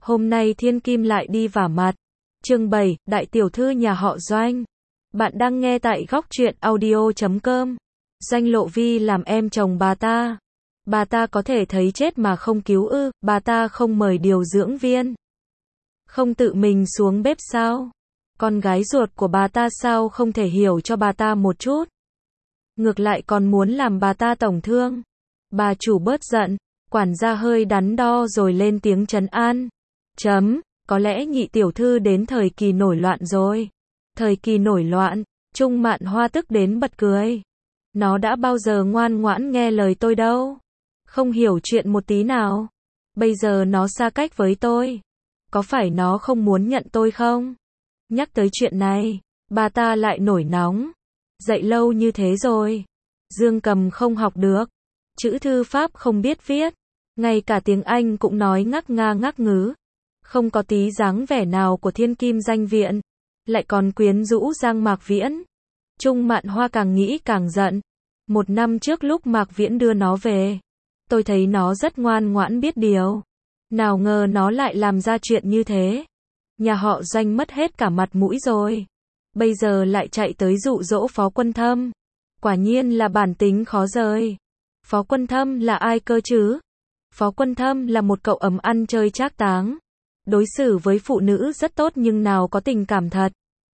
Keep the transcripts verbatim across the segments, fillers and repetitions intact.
Hôm nay Thiên Kim lại đi vả mặt. Chương bảy, Đại tiểu thư nhà họ Doanh. Bạn đang nghe tại góc truyện audio chấm com. Doanh Lộ Vi làm em chồng bà ta. Bà ta có thể thấy chết mà không cứu ư? Bà ta không mời điều dưỡng viên, không tự mình xuống bếp sao? Con gái ruột của bà ta sao không thể hiểu cho bà ta một chút? Ngược lại còn muốn làm bà ta tổn thương. Bà chủ bớt giận, quản gia hơi đắn đo rồi lên tiếng trấn an. Chấm, có lẽ nhị tiểu thư đến thời kỳ nổi loạn rồi. Thời kỳ nổi loạn, Trung Mạn Hoa tức đến bật cười. Nó đã bao giờ ngoan ngoãn nghe lời tôi đâu. Không hiểu chuyện một tí nào. Bây giờ nó xa cách với tôi. Có phải nó không muốn nhận tôi không? Nhắc tới chuyện này, bà ta lại nổi nóng. Dạy lâu như thế rồi, Dương Cầm không học được, chữ thư pháp không biết viết, ngay cả tiếng Anh cũng nói ngắc nga ngắc ngứ, không có tí dáng vẻ nào của thiên kim danh viện, lại còn quyến rũ Giang Mạc Viễn. Trung Mạn Hoa càng nghĩ càng giận. Một năm trước lúc Mạc Viễn đưa nó về, tôi thấy nó rất ngoan ngoãn biết điều. Nào ngờ nó lại làm ra chuyện như thế. Nhà họ Doanh mất hết cả mặt mũi rồi. Bây giờ lại chạy tới dụ dỗ Phó Quân Thâm. Quả nhiên là bản tính khó rời. Phó Quân Thâm là ai cơ chứ? Phó Quân Thâm là một cậu ấm ăn chơi trác táng. Đối xử với phụ nữ rất tốt nhưng nào có tình cảm thật.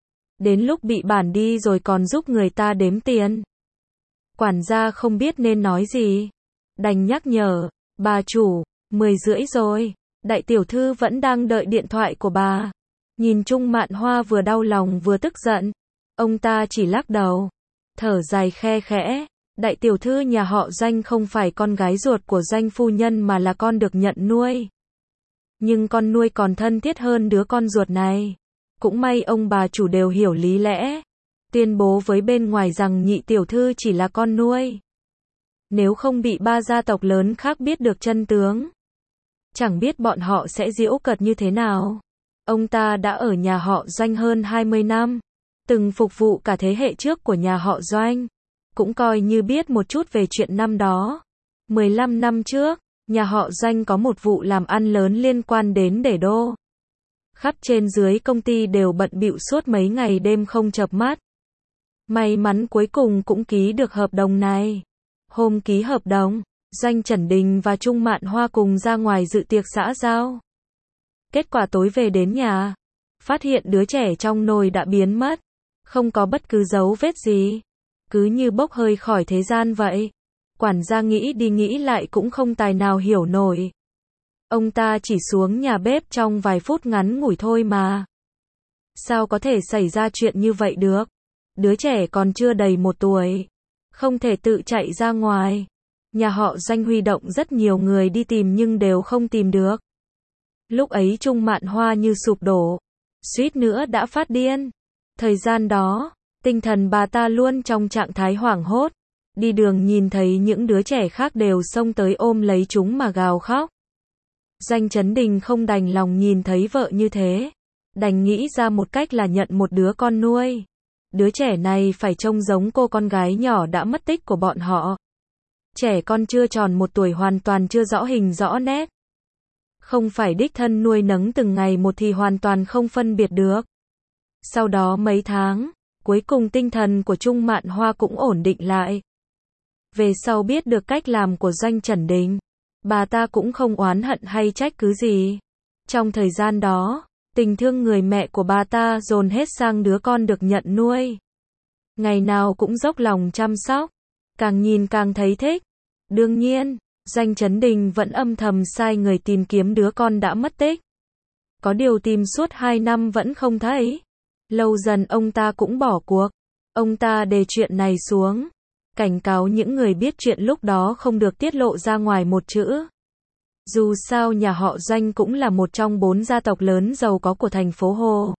Đến lúc bị bản đi rồi còn giúp người ta đếm tiền. Quản gia không biết nên nói gì. Đành nhắc nhở, bà chủ, mười rưỡi rồi. Đại tiểu thư vẫn đang đợi điện thoại của bà. Nhìn Trung Mạn Hoa vừa đau lòng vừa tức giận. Ông ta chỉ lắc đầu, thở dài khe khẽ. Đại tiểu thư nhà họ Doanh không phải con gái ruột của Doanh phu nhân mà là con được nhận nuôi. Nhưng con nuôi còn thân thiết hơn đứa con ruột này. Cũng may ông bà chủ đều hiểu lý lẽ. Tuyên bố với bên ngoài rằng nhị tiểu thư chỉ là con nuôi. Nếu không bị ba gia tộc lớn khác biết được chân tướng, chẳng biết bọn họ sẽ giễu cợt như thế nào. Ông ta đã ở nhà họ Doanh hơn hai mươi năm, từng phục vụ cả thế hệ trước của nhà họ Doanh, cũng coi như biết một chút về chuyện năm đó. mười lăm năm trước, nhà họ Doanh có một vụ làm ăn lớn liên quan đến để đô. Khắp trên dưới công ty đều bận bịu suốt mấy ngày đêm không chợp mắt. May mắn cuối cùng cũng ký được hợp đồng này. Hôm ký hợp đồng, Doanh Trần Đình và Trung Mạn Hoa cùng ra ngoài dự tiệc xã giao. Kết quả tối về đến nhà, phát hiện đứa trẻ trong nồi đã biến mất, không có bất cứ dấu vết gì, cứ như bốc hơi khỏi thế gian vậy. Quản gia nghĩ đi nghĩ lại cũng không tài nào hiểu nổi. Ông ta chỉ xuống nhà bếp trong vài phút ngắn ngủi thôi mà. Sao có thể xảy ra chuyện như vậy được? Đứa trẻ còn chưa đầy một tuổi, không thể tự chạy ra ngoài. Nhà họ Doanh huy động rất nhiều người đi tìm nhưng đều không tìm được. Lúc ấy Trung Mạn Hoa như sụp đổ, suýt nữa đã phát điên. Thời gian đó, tinh thần bà ta luôn trong trạng thái hoảng hốt. Đi đường nhìn thấy những đứa trẻ khác đều xông tới ôm lấy chúng mà gào khóc. Doanh Trấn Đình không đành lòng nhìn thấy vợ như thế, đành nghĩ ra một cách là nhận một đứa con nuôi. Đứa trẻ này phải trông giống cô con gái nhỏ đã mất tích của bọn họ. Trẻ con chưa tròn một tuổi hoàn toàn chưa rõ hình rõ nét. Không phải đích thân nuôi nấng từng ngày một thì hoàn toàn không phân biệt được. Sau đó mấy tháng, cuối cùng tinh thần của Trung Mạn Hoa cũng ổn định lại. Về sau biết được cách làm của Doanh Trần Đình, bà ta cũng không oán hận hay trách cứ gì. Trong thời gian đó, tình thương người mẹ của bà ta dồn hết sang đứa con được nhận nuôi. Ngày nào cũng dốc lòng chăm sóc, càng nhìn càng thấy thích. Đương nhiên, Doanh Trấn Đình vẫn âm thầm sai người tìm kiếm đứa con đã mất tích. Có điều tìm suốt hai năm vẫn không thấy. Lâu dần ông ta cũng bỏ cuộc. Ông ta đề chuyện này xuống, cảnh cáo những người biết chuyện lúc đó không được tiết lộ ra ngoài một chữ. Dù sao nhà họ Doanh cũng là một trong bốn gia tộc lớn giàu có của thành phố Hồ.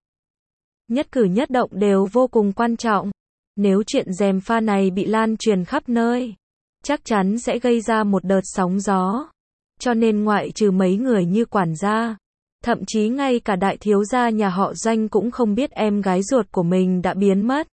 Nhất cử nhất động đều vô cùng quan trọng. Nếu chuyện gièm pha này bị lan truyền khắp nơi, chắc chắn sẽ gây ra một đợt sóng gió. Cho nên ngoại trừ mấy người như quản gia, thậm chí ngay cả đại thiếu gia nhà họ Doanh cũng không biết em gái ruột của mình đã biến mất.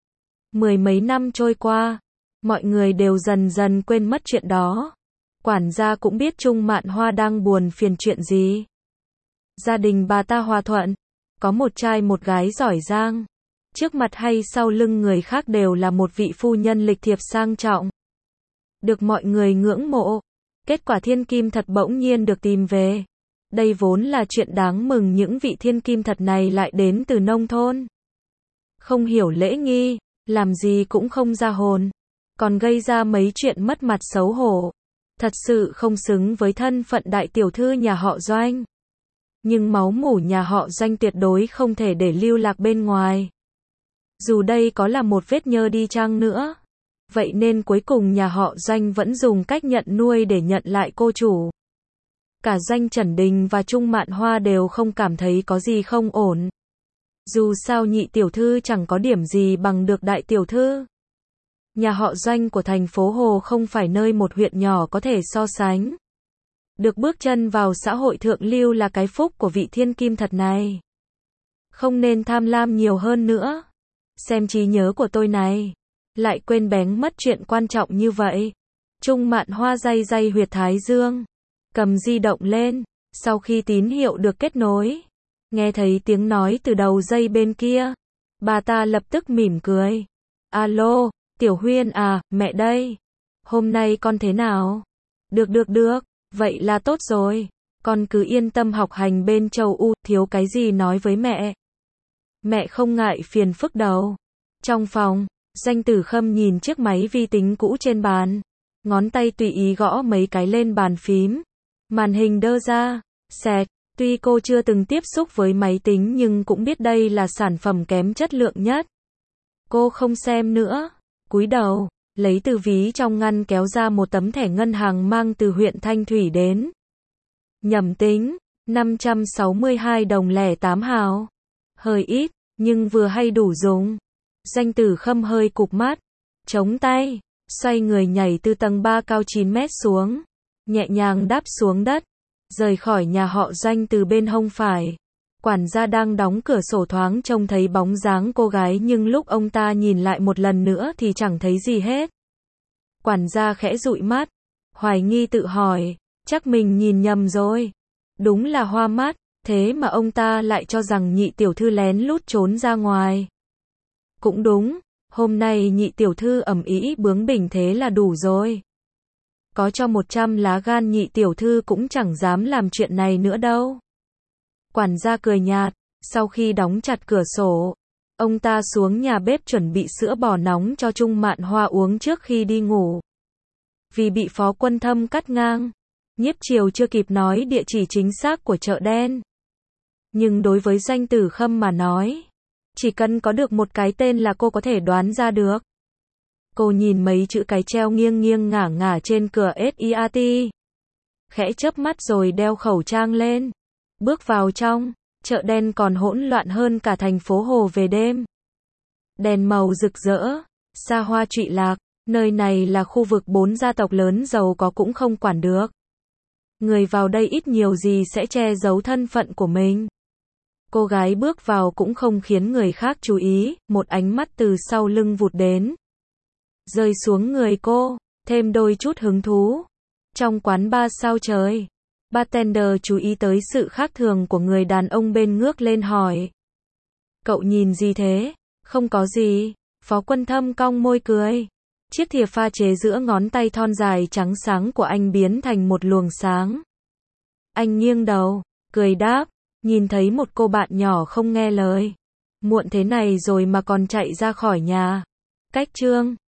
Mười mấy năm trôi qua, mọi người đều dần dần quên mất chuyện đó. Quản gia cũng biết Trung Mạn Hoa đang buồn phiền chuyện gì. Gia đình bà ta hòa thuận, có một trai một gái giỏi giang. Trước mặt hay sau lưng người khác đều là một vị phu nhân lịch thiệp sang trọng. Được mọi người ngưỡng mộ. Kết quả thiên kim thật bỗng nhiên được tìm về. Đây vốn là chuyện đáng mừng, những vị thiên kim thật này lại đến từ nông thôn. Không hiểu lễ nghi, làm gì cũng không ra hồn. Còn gây ra mấy chuyện mất mặt xấu hổ. Thật sự không xứng với thân phận đại tiểu thư nhà họ Doanh. Nhưng máu mủ nhà họ Doanh tuyệt đối không thể để lưu lạc bên ngoài. Dù đây có là một vết nhơ đi chăng nữa. Vậy nên cuối cùng nhà họ Doanh vẫn dùng cách nhận nuôi để nhận lại cô chủ. Cả Doanh Trần Đình và Trung Mạn Hoa đều không cảm thấy có gì không ổn. Dù sao nhị tiểu thư chẳng có điểm gì bằng được đại tiểu thư. Nhà họ Doanh của thành phố Hồ không phải nơi một huyện nhỏ có thể so sánh. Được bước chân vào xã hội thượng lưu là cái phúc của vị thiên kim thật này. Không nên tham lam nhiều hơn nữa. Xem trí nhớ của tôi này. Lại quên bén mất chuyện quan trọng như vậy. Trung Mạn Hoa day day huyệt thái dương. Cầm di động lên. Sau khi tín hiệu được kết nối. Nghe thấy tiếng nói từ đầu dây bên kia. Bà ta lập tức mỉm cười. Alo, Tiểu Huyên à, mẹ đây. Hôm nay con thế nào? Được được được, vậy là tốt rồi. Con cứ yên tâm học hành bên châu U, thiếu cái gì nói với mẹ. Mẹ không ngại phiền phức đâu. Trong phòng, Doanh Tử Khâm nhìn chiếc máy vi tính cũ trên bàn. Ngón tay tùy ý gõ mấy cái lên bàn phím. Màn hình đơ ra, xẹt. Tuy cô chưa từng tiếp xúc với máy tính nhưng cũng biết đây là sản phẩm kém chất lượng nhất. Cô không xem nữa. Cúi đầu, lấy từ ví trong ngăn kéo ra một tấm thẻ ngân hàng mang từ huyện Thanh Thủy đến. Nhẩm tính, năm trăm sáu mươi hai đồng lẻ tám hào. Hơi ít, nhưng vừa hay đủ dùng. Doanh Tử Khâm hơi cụp mắt, chống tay, xoay người nhảy từ tầng ba cao chín mét xuống, nhẹ nhàng đáp xuống đất, rời khỏi nhà họ Doanh từ bên hông phải. Quản gia đang đóng cửa sổ thoáng trông thấy bóng dáng cô gái nhưng lúc ông ta nhìn lại một lần nữa thì chẳng thấy gì hết. Quản gia khẽ dụi mắt, hoài nghi tự hỏi, chắc mình nhìn nhầm rồi. Đúng là hoa mắt, thế mà ông ta lại cho rằng nhị tiểu thư lén lút trốn ra ngoài. Cũng đúng, hôm nay nhị tiểu thư ầm ĩ bướng bỉnh thế là đủ rồi. Có cho một trăm lá gan nhị tiểu thư cũng chẳng dám làm chuyện này nữa đâu. Quản gia cười nhạt, sau khi đóng chặt cửa sổ, ông ta xuống nhà bếp chuẩn bị sữa bò nóng cho Trung Mạn Hoa uống trước khi đi ngủ. Vì bị Phó Quân Thâm cắt ngang, Nhiếp Triều chưa kịp nói địa chỉ chính xác của chợ đen. Nhưng đối với Doanh Tử Khâm mà nói, chỉ cần có được một cái tên là cô có thể đoán ra được. Cô nhìn mấy chữ cái treo nghiêng nghiêng ngả ngả trên cửa ét i a tê. Khẽ chớp mắt rồi đeo khẩu trang lên. Bước vào trong, chợ đen còn hỗn loạn hơn cả thành phố Hồ về đêm. Đèn màu rực rỡ, xa hoa trụy lạc, nơi này là khu vực bốn gia tộc lớn giàu có cũng không quản được. Người vào đây ít nhiều gì sẽ che giấu thân phận của mình. Cô gái bước vào cũng không khiến người khác chú ý, một ánh mắt từ sau lưng vụt đến. Rơi xuống người cô, thêm đôi chút hứng thú. Trong quán bar sao trời. Bartender chú ý tới sự khác thường của người đàn ông bên ngước lên hỏi. Cậu nhìn gì thế? Không có gì. Phó Quân Thâm cong môi cười. Chiếc thìa pha chế giữa ngón tay thon dài trắng sáng của anh biến thành một luồng sáng. Anh nghiêng đầu, cười đáp, nhìn thấy một cô bạn nhỏ không nghe lời. Muộn thế này rồi mà còn chạy ra khỏi nhà. Cách chương